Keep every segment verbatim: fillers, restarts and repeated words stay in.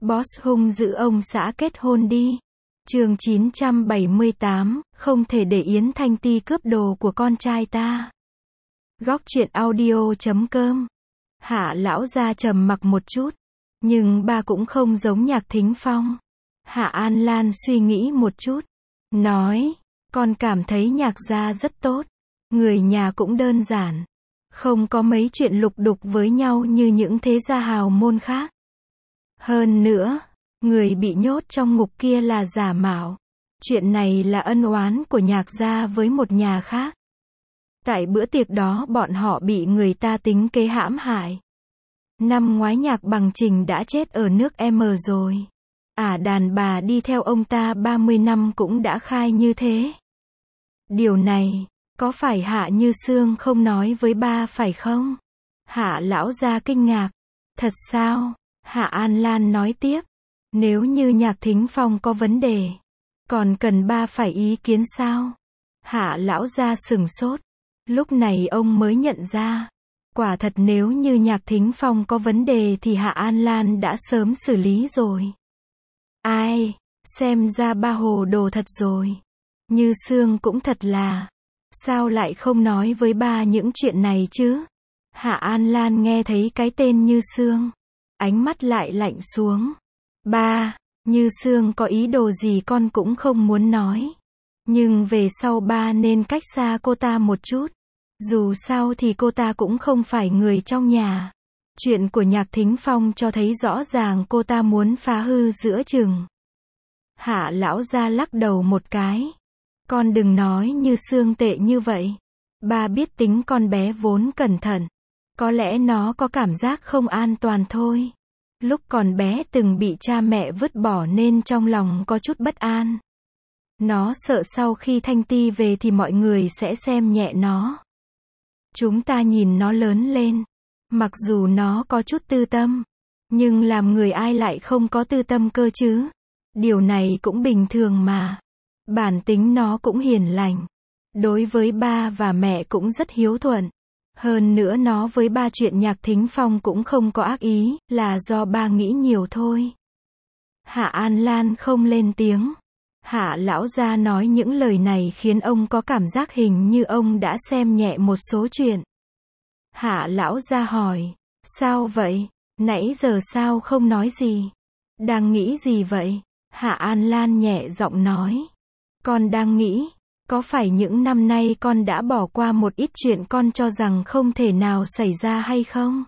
Boss hung dữ ông xã kết hôn đi. Chương chín trăm bảy mươi tám, không thể để Yến Thanh Ti cướp đồ của con trai ta. Góc truyện audio chấm com. Hạ lão gia trầm mặc một chút, nhưng ba cũng không giống Nhạc Thính Phong. Hạ An Lan suy nghĩ một chút, nói, con cảm thấy Nhạc gia rất tốt, người nhà cũng đơn giản, không có mấy chuyện lục đục với nhau như những thế gia hào môn khác. Hơn nữa, người bị nhốt trong ngục kia là giả mạo. Chuyện này là ân oán của Nhạc gia với một nhà khác. Tại bữa tiệc đó bọn họ bị người ta tính kế hãm hại. Năm ngoái Nhạc Bằng Trình đã chết ở nước M rồi. Ả đàn bà đi theo ông ta ba mươi năm cũng đã khai như thế. Điều này, có phải Hạ Như Sương không nói với ba phải không? Hạ lão gia kinh ngạc. Thật sao? Hạ An Lan nói tiếp. Nếu như Nhạc Thính Phong có vấn đề, còn cần ba phải ý kiến sao? Hạ lão gia sửng sốt. Lúc này ông mới nhận ra, quả thật nếu như Nhạc Thính Phong có vấn đề thì Hạ An Lan đã sớm xử lý rồi. Ai, xem ra ba hồ đồ thật rồi. Như Sương cũng thật là, sao lại không nói với ba những chuyện này chứ? Hạ An Lan nghe thấy cái tên Như Sương, ánh mắt lại lạnh xuống. Ba, Như Sương có ý đồ gì con cũng không muốn nói. Nhưng về sau ba nên cách xa cô ta một chút. Dù sao thì cô ta cũng không phải người trong nhà. Chuyện của Nhạc Thính Phong cho thấy rõ ràng cô ta muốn phá hư giữa chừng. Hạ lão gia lắc đầu một cái. Con đừng nói Như Sương tệ như vậy. Ba biết tính con bé vốn cẩn thận. Có lẽ nó có cảm giác không an toàn thôi. Lúc còn bé từng bị cha mẹ vứt bỏ nên trong lòng có chút bất an. Nó sợ sau khi Thanh Ti về thì mọi người sẽ xem nhẹ nó. Chúng ta nhìn nó lớn lên. Mặc dù nó có chút tư tâm, nhưng làm người ai lại không có tư tâm cơ chứ? Điều này cũng bình thường mà. Bản tính nó cũng hiền lành. Đối với ba và mẹ cũng rất hiếu thuận. Hơn nữa nó với ba chuyện Nhạc Thính Phong cũng không có ác ý, là do ba nghĩ nhiều thôi. Hạ An Lan không lên tiếng. Hạ lão gia nói những lời này khiến ông có cảm giác hình như ông đã xem nhẹ một số chuyện. Hạ lão gia hỏi, sao vậy? Nãy giờ sao không nói gì? Đang nghĩ gì vậy? Hạ An Lan nhẹ giọng nói. Con đang nghĩ, có phải những năm nay con đã bỏ qua một ít chuyện con cho rằng không thể nào xảy ra hay không?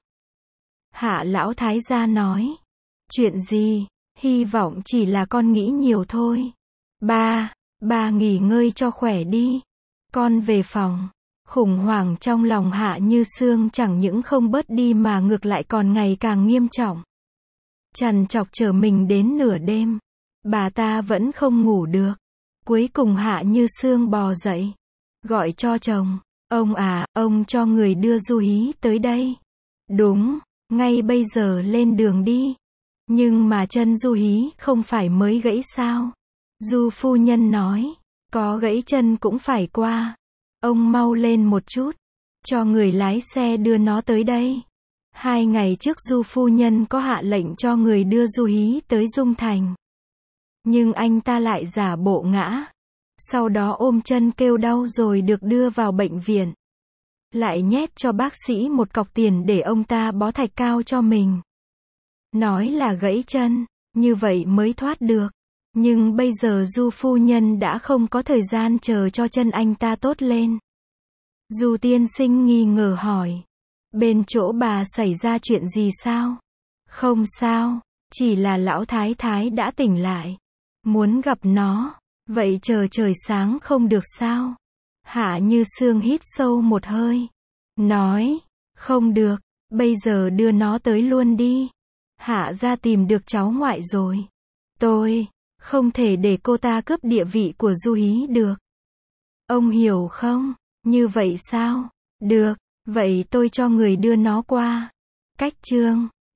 Hạ lão thái gia nói. Chuyện gì? Hy vọng chỉ là con nghĩ nhiều thôi. Ba, ba nghỉ ngơi cho khỏe đi. Con về phòng. Khủng hoảng trong lòng Hạ Như Sương chẳng những không bớt đi mà ngược lại còn ngày càng nghiêm trọng. Trằn trọc chờ mình đến nửa đêm. Bà ta vẫn không ngủ được. Cuối cùng Hạ Như Sương bò dậy. Gọi cho chồng. Ông à, ông cho người đưa Du Hí tới đây. Đúng, ngay bây giờ lên đường đi. Nhưng mà chân Du Hí không phải mới gãy sao? Du phu nhân nói. Có gãy chân cũng phải qua. Ông mau lên một chút. Cho người lái xe đưa nó tới đây. Hai ngày trước Du phu nhân có hạ lệnh cho người đưa Du Hí tới Dung Thành. Nhưng anh ta lại giả bộ ngã. Sau đó ôm chân kêu đau rồi được đưa vào bệnh viện. Lại nhét cho bác sĩ một cọc tiền để ông ta bó thạch cao cho mình. Nói là gãy chân, như vậy mới thoát được. Nhưng bây giờ Du phu nhân đã không có thời gian chờ cho chân anh ta tốt lên. Du tiên sinh nghi ngờ hỏi. Bên chỗ bà xảy ra chuyện gì sao? Không sao, chỉ là lão thái thái đã tỉnh lại. Muốn gặp nó. Vậy chờ trời sáng không được sao? Hạ Như Sương hít sâu một hơi. Nói, không được, bây giờ đưa nó tới luôn đi. Hạ gia tìm được cháu ngoại rồi. Tôi, không thể để cô ta cướp địa vị của Du Hí được. Ông hiểu không? Như vậy sao? Được, vậy tôi cho người đưa nó qua. Cách chương